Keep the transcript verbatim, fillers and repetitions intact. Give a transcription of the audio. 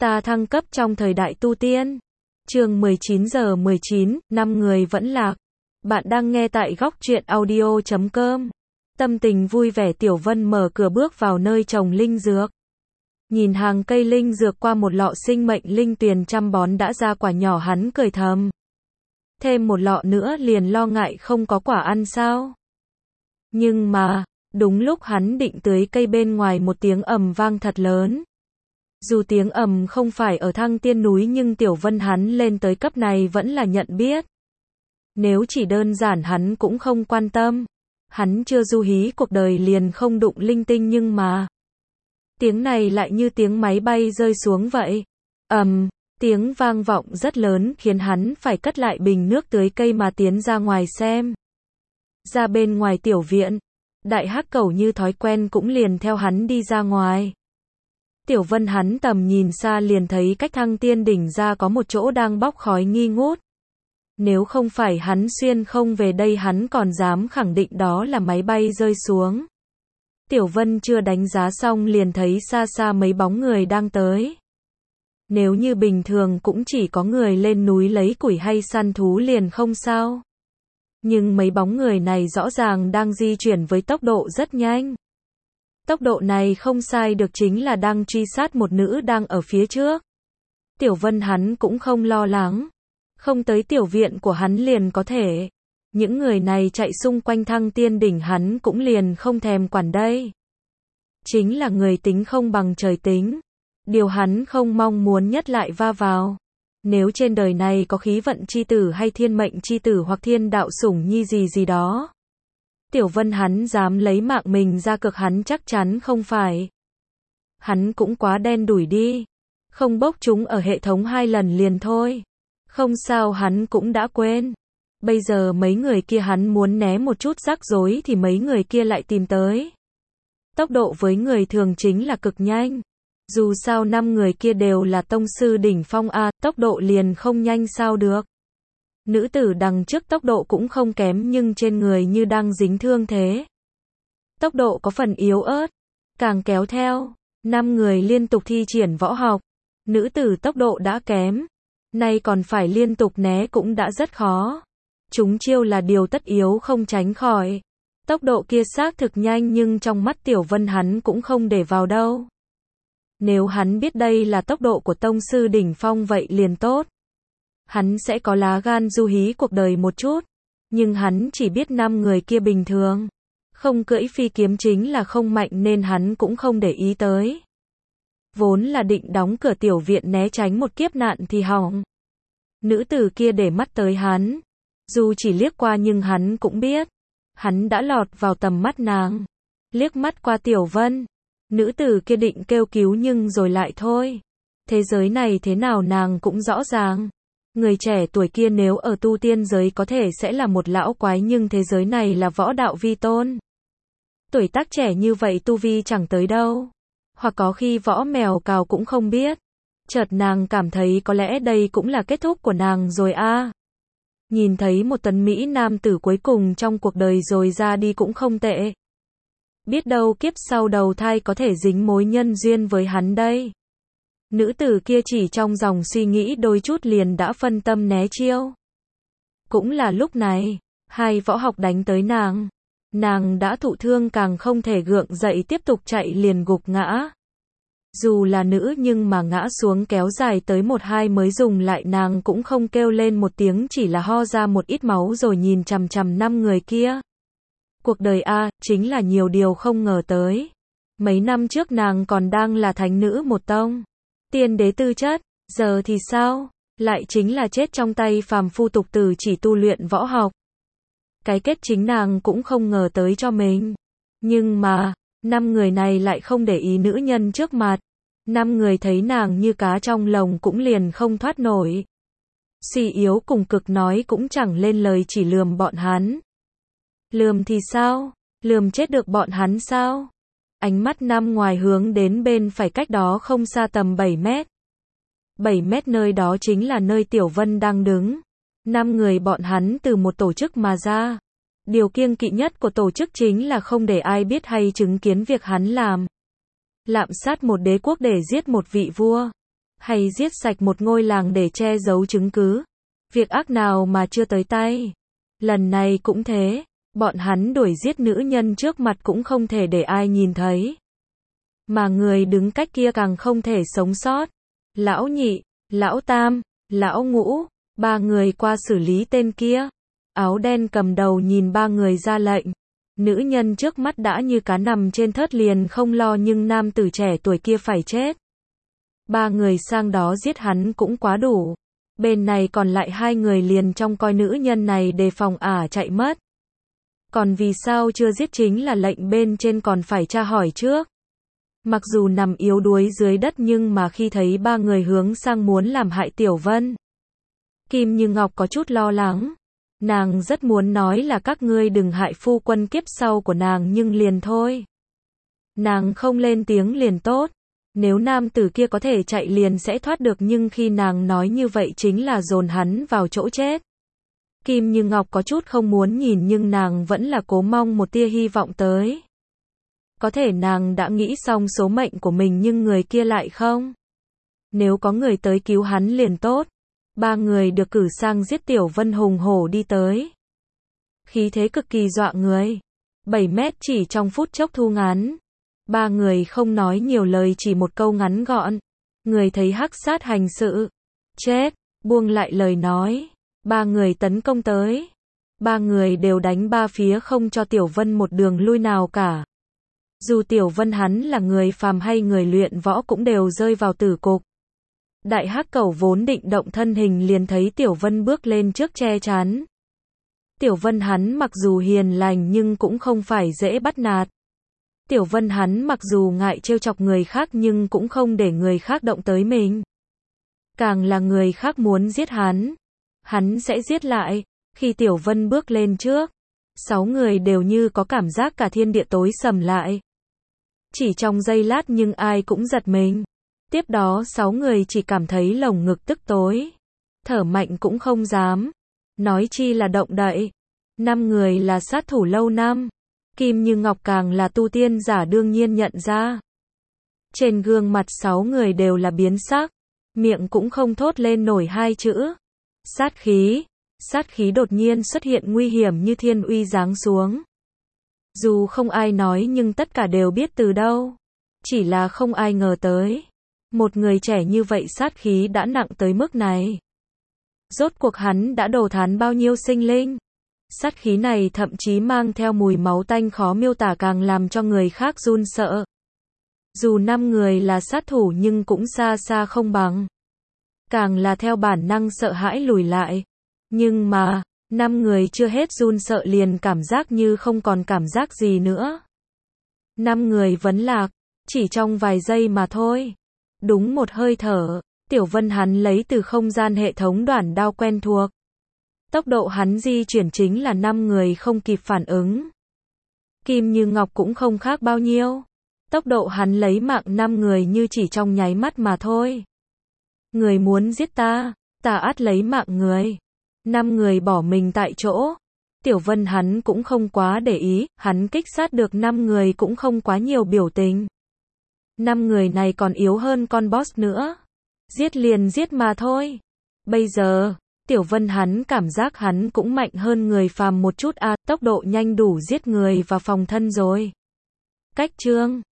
Ta thăng cấp trong thời đại tu tiên. Chương mười chín giờ mười chín, năm người vẫn lạc. Bạn đang nghe tại góc truyện audio chấm com. Tâm tình vui vẻ Tiểu Vân mở cửa bước vào nơi trồng linh dược. Nhìn hàng cây linh dược qua một lọ sinh mệnh linh tuyền chăm bón đã ra quả nhỏ, hắn cười thầm. Thêm một lọ nữa liền lo ngại không có quả ăn sao? Nhưng mà, đúng lúc hắn định tưới cây bên ngoài một tiếng ầm vang thật lớn. Dù tiếng ầm không phải ở Thăng Tiên núi nhưng Tiểu Vân hắn lên tới cấp này vẫn là nhận biết. Nếu chỉ đơn giản hắn cũng không quan tâm. Hắn chưa du hí cuộc đời liền không đụng linh tinh nhưng mà. Tiếng này lại như tiếng máy bay rơi xuống vậy. Ầm, tiếng vang vọng rất lớn khiến hắn phải cất lại bình nước tưới cây mà tiến ra ngoài xem. Ra bên ngoài tiểu viện, đại hắc cẩu như thói quen cũng liền theo hắn đi ra ngoài. Tiểu Vân hắn tầm nhìn xa liền thấy cách Thăng Tiên đỉnh ra có một chỗ đang bốc khói nghi ngút. Nếu không phải hắn xuyên không về đây hắn còn dám khẳng định đó là máy bay rơi xuống. Tiểu Vân chưa đánh giá xong liền thấy xa xa mấy bóng người đang tới. Nếu như bình thường cũng chỉ có người lên núi lấy củi hay săn thú liền không sao. Nhưng mấy bóng người này rõ ràng đang di chuyển với tốc độ rất nhanh. Tốc độ này không sai được chính là đang truy sát một nữ đang ở phía trước. Tiểu Vân hắn cũng không lo lắng. Không tới tiểu viện của hắn liền có thể. Những người này chạy xung quanh Thăng Tiên đỉnh hắn cũng liền không thèm quản đây. Chính là người tính không bằng trời tính. Điều hắn không mong muốn nhất lại va vào. Nếu trên đời này có khí vận chi tử hay thiên mệnh chi tử hoặc thiên đạo sủng nhi gì gì đó. Tiểu Vân hắn dám lấy mạng mình ra cược hắn chắc chắn không phải. Hắn cũng quá đen đủi đi. Không bốc chúng ở hệ thống hai lần liền thôi. Không sao hắn cũng đã quên. Bây giờ mấy người kia hắn muốn né một chút rắc rối thì mấy người kia lại tìm tới. Tốc độ với người thường chính là cực nhanh. Dù sao năm người kia đều là tông sư đỉnh phong A, tốc độ liền không nhanh sao được. Nữ tử đằng trước tốc độ cũng không kém nhưng trên người như đang dính thương thế. Tốc độ có phần yếu ớt. Càng kéo theo, năm người liên tục thi triển võ học. Nữ tử tốc độ đã kém. Nay còn phải liên tục né cũng đã rất khó. Chúng chiêu là điều tất yếu không tránh khỏi. Tốc độ kia xác thực nhanh nhưng trong mắt Tiểu Vân hắn cũng không để vào đâu. Nếu hắn biết đây là tốc độ của tông sư đỉnh phong vậy liền tốt. Hắn sẽ có lá gan du hí cuộc đời một chút. Nhưng hắn chỉ biết năm người kia bình thường. Không cưỡi phi kiếm chính là không mạnh nên hắn cũng không để ý tới. Vốn là định đóng cửa tiểu viện né tránh một kiếp nạn thì hỏng. Nữ tử kia để mắt tới hắn. Dù chỉ liếc qua nhưng hắn cũng biết. Hắn đã lọt vào tầm mắt nàng. Liếc mắt qua Tiểu Vân. Nữ tử kia định kêu cứu nhưng rồi lại thôi. Thế giới này thế nào nàng cũng rõ ràng. Người trẻ tuổi kia nếu ở tu tiên giới có thể sẽ là một lão quái nhưng thế giới này là võ đạo vi tôn. Tuổi tác trẻ như vậy tu vi chẳng tới đâu. Hoặc có khi võ mèo cào cũng không biết. Chợt nàng cảm thấy có lẽ đây cũng là kết thúc của nàng rồi a. À. Nhìn thấy một tuấn mỹ nam tử cuối cùng trong cuộc đời rồi ra đi cũng không tệ. Biết đâu kiếp sau đầu thai có thể dính mối nhân duyên với hắn đây. Nữ tử kia chỉ trong dòng suy nghĩ đôi chút liền đã phân tâm né chiêu. Cũng là lúc này, hai võ học đánh tới nàng. Nàng đã thụ thương càng không thể gượng dậy tiếp tục chạy liền gục ngã. Dù là nữ nhưng mà ngã xuống kéo dài tới một hai mới dùng lại nàng cũng không kêu lên một tiếng chỉ là ho ra một ít máu rồi nhìn chằm chằm năm người kia. Cuộc đời a, chính là nhiều điều không ngờ tới. Mấy năm trước nàng còn đang là thánh nữ một tông. Tiên đế tư chất, giờ thì sao? Lại chính là chết trong tay phàm phu tục tử chỉ tu luyện võ học. Cái kết chính nàng cũng không ngờ tới cho mình. Nhưng mà, năm người này lại không để ý nữ nhân trước mặt. Năm người thấy nàng như cá trong lồng cũng liền không thoát nổi. Suy yếu cùng cực nói cũng chẳng lên lời chỉ lườm bọn hắn. Lườm thì sao? Lườm chết được bọn hắn sao? Ánh mắt năm ngoài hướng đến bên phải cách đó không xa tầm bảy mét. bảy mét nơi đó chính là nơi Tiểu Vân đang đứng. Năm người bọn hắn từ một tổ chức mà ra. Điều kiêng kỵ nhất của tổ chức chính là không để ai biết hay chứng kiến việc hắn làm. Lạm sát một đế quốc để giết một vị vua. hay giết sạch một ngôi làng để che giấu chứng cứ. Việc ác nào mà chưa tới tay. Lần này cũng thế, bọn hắn đuổi giết nữ nhân trước mặt cũng không thể để ai nhìn thấy. Mà người đứng cách kia càng không thể sống sót. Lão nhị, lão tam, lão ngũ, ba người qua xử lý tên kia. Áo đen cầm đầu nhìn ba người ra lệnh. Nữ nhân trước mắt đã như cá nằm trên thớt liền không lo nhưng nam tử trẻ tuổi kia phải chết. Ba người sang đó giết hắn cũng quá đủ. Bên này còn lại hai người liền trong coi nữ nhân này đề phòng ả chạy mất. Còn vì sao chưa giết chính là lệnh bên trên còn phải tra hỏi trước. Mặc dù nằm yếu đuối dưới đất nhưng mà khi thấy ba người hướng sang muốn làm hại Tiểu Vân, Kim Như Ngọc có chút lo lắng. Nàng rất muốn nói là các ngươi đừng hại phu quân kiếp sau của nàng nhưng liền thôi. Nàng không lên tiếng liền tốt. Nếu nam tử kia có thể chạy liền sẽ thoát được nhưng khi nàng nói như vậy chính là dồn hắn vào chỗ chết. Kim Như Ngọc có chút không muốn nhìn nhưng nàng vẫn là cố mong một tia hy vọng tới. Có thể nàng đã nghĩ xong số mệnh của mình nhưng người kia lại không. Nếu có người tới cứu hắn liền tốt. Ba người được cử sang giết Tiểu Vân hùng hổ đi tới. Khí thế cực kỳ dọa người. bảy mét chỉ trong phút chốc thu ngắn. Ba người không nói nhiều lời chỉ một câu ngắn gọn. Người thấy hắc sát hành sự. Chết, buông lại lời nói. Ba người tấn công tới. Ba người đều đánh ba phía không cho Tiểu Vân một đường lui nào cả. Dù Tiểu Vân hắn là người phàm hay người luyện võ cũng đều rơi vào tử cục. Đại hắc cẩu vốn định động thân hình liền thấy Tiểu Vân bước lên trước che chắn. Tiểu Vân hắn mặc dù hiền lành nhưng cũng không phải dễ bắt nạt. Tiểu Vân hắn mặc dù ngại trêu chọc người khác nhưng cũng không để người khác động tới mình. Càng là người khác muốn giết hắn, hắn sẽ giết lại. Khi Tiểu Vân bước lên trước, sáu người đều như có cảm giác cả thiên địa tối sầm lại. Chỉ trong giây lát nhưng ai cũng giật mình. Tiếp đó sáu người chỉ cảm thấy lồng ngực tức tối. Thở mạnh cũng không dám. Nói chi là động đậy. Năm người là sát thủ lâu năm. Kim Như Ngọc càng là tu tiên giả đương nhiên nhận ra. Trên gương mặt sáu người đều là biến sắc. Miệng cũng không thốt lên nổi hai chữ. Sát khí. Sát khí đột nhiên xuất hiện nguy hiểm như thiên uy giáng xuống. Dù không ai nói nhưng tất cả đều biết từ đâu. Chỉ là không ai ngờ tới. Một người trẻ như vậy sát khí đã nặng tới mức này. Rốt cuộc hắn đã đồ thán bao nhiêu sinh linh. Sát khí này thậm chí mang theo mùi máu tanh khó miêu tả càng làm cho người khác run sợ. Dù năm người là sát thủ nhưng cũng xa xa không bằng. Càng là theo bản năng sợ hãi lùi lại. Nhưng mà, năm người chưa hết run sợ liền cảm giác như không còn cảm giác gì nữa. Năm người vấn lạc, chỉ trong vài giây mà thôi. Đúng một hơi thở, Tiểu Vân hắn lấy từ không gian hệ thống đoản đao quen thuộc. Tốc độ hắn di chuyển chính là năm người không kịp phản ứng. Kim Như Ngọc cũng không khác bao nhiêu. Tốc độ hắn lấy mạng năm người như chỉ trong nháy mắt mà thôi. Người muốn giết ta, ta ắt lấy mạng người. Năm người bỏ mình tại chỗ. Tiểu Vân hắn cũng không quá để ý, hắn kích sát được năm người cũng không quá nhiều biểu tình. Năm người này còn yếu hơn con boss nữa. Giết liền giết mà thôi. Bây giờ, Tiểu Vân hắn cảm giác hắn cũng mạnh hơn người phàm một chút à, tốc độ nhanh đủ giết người và phòng thân rồi. Cách chương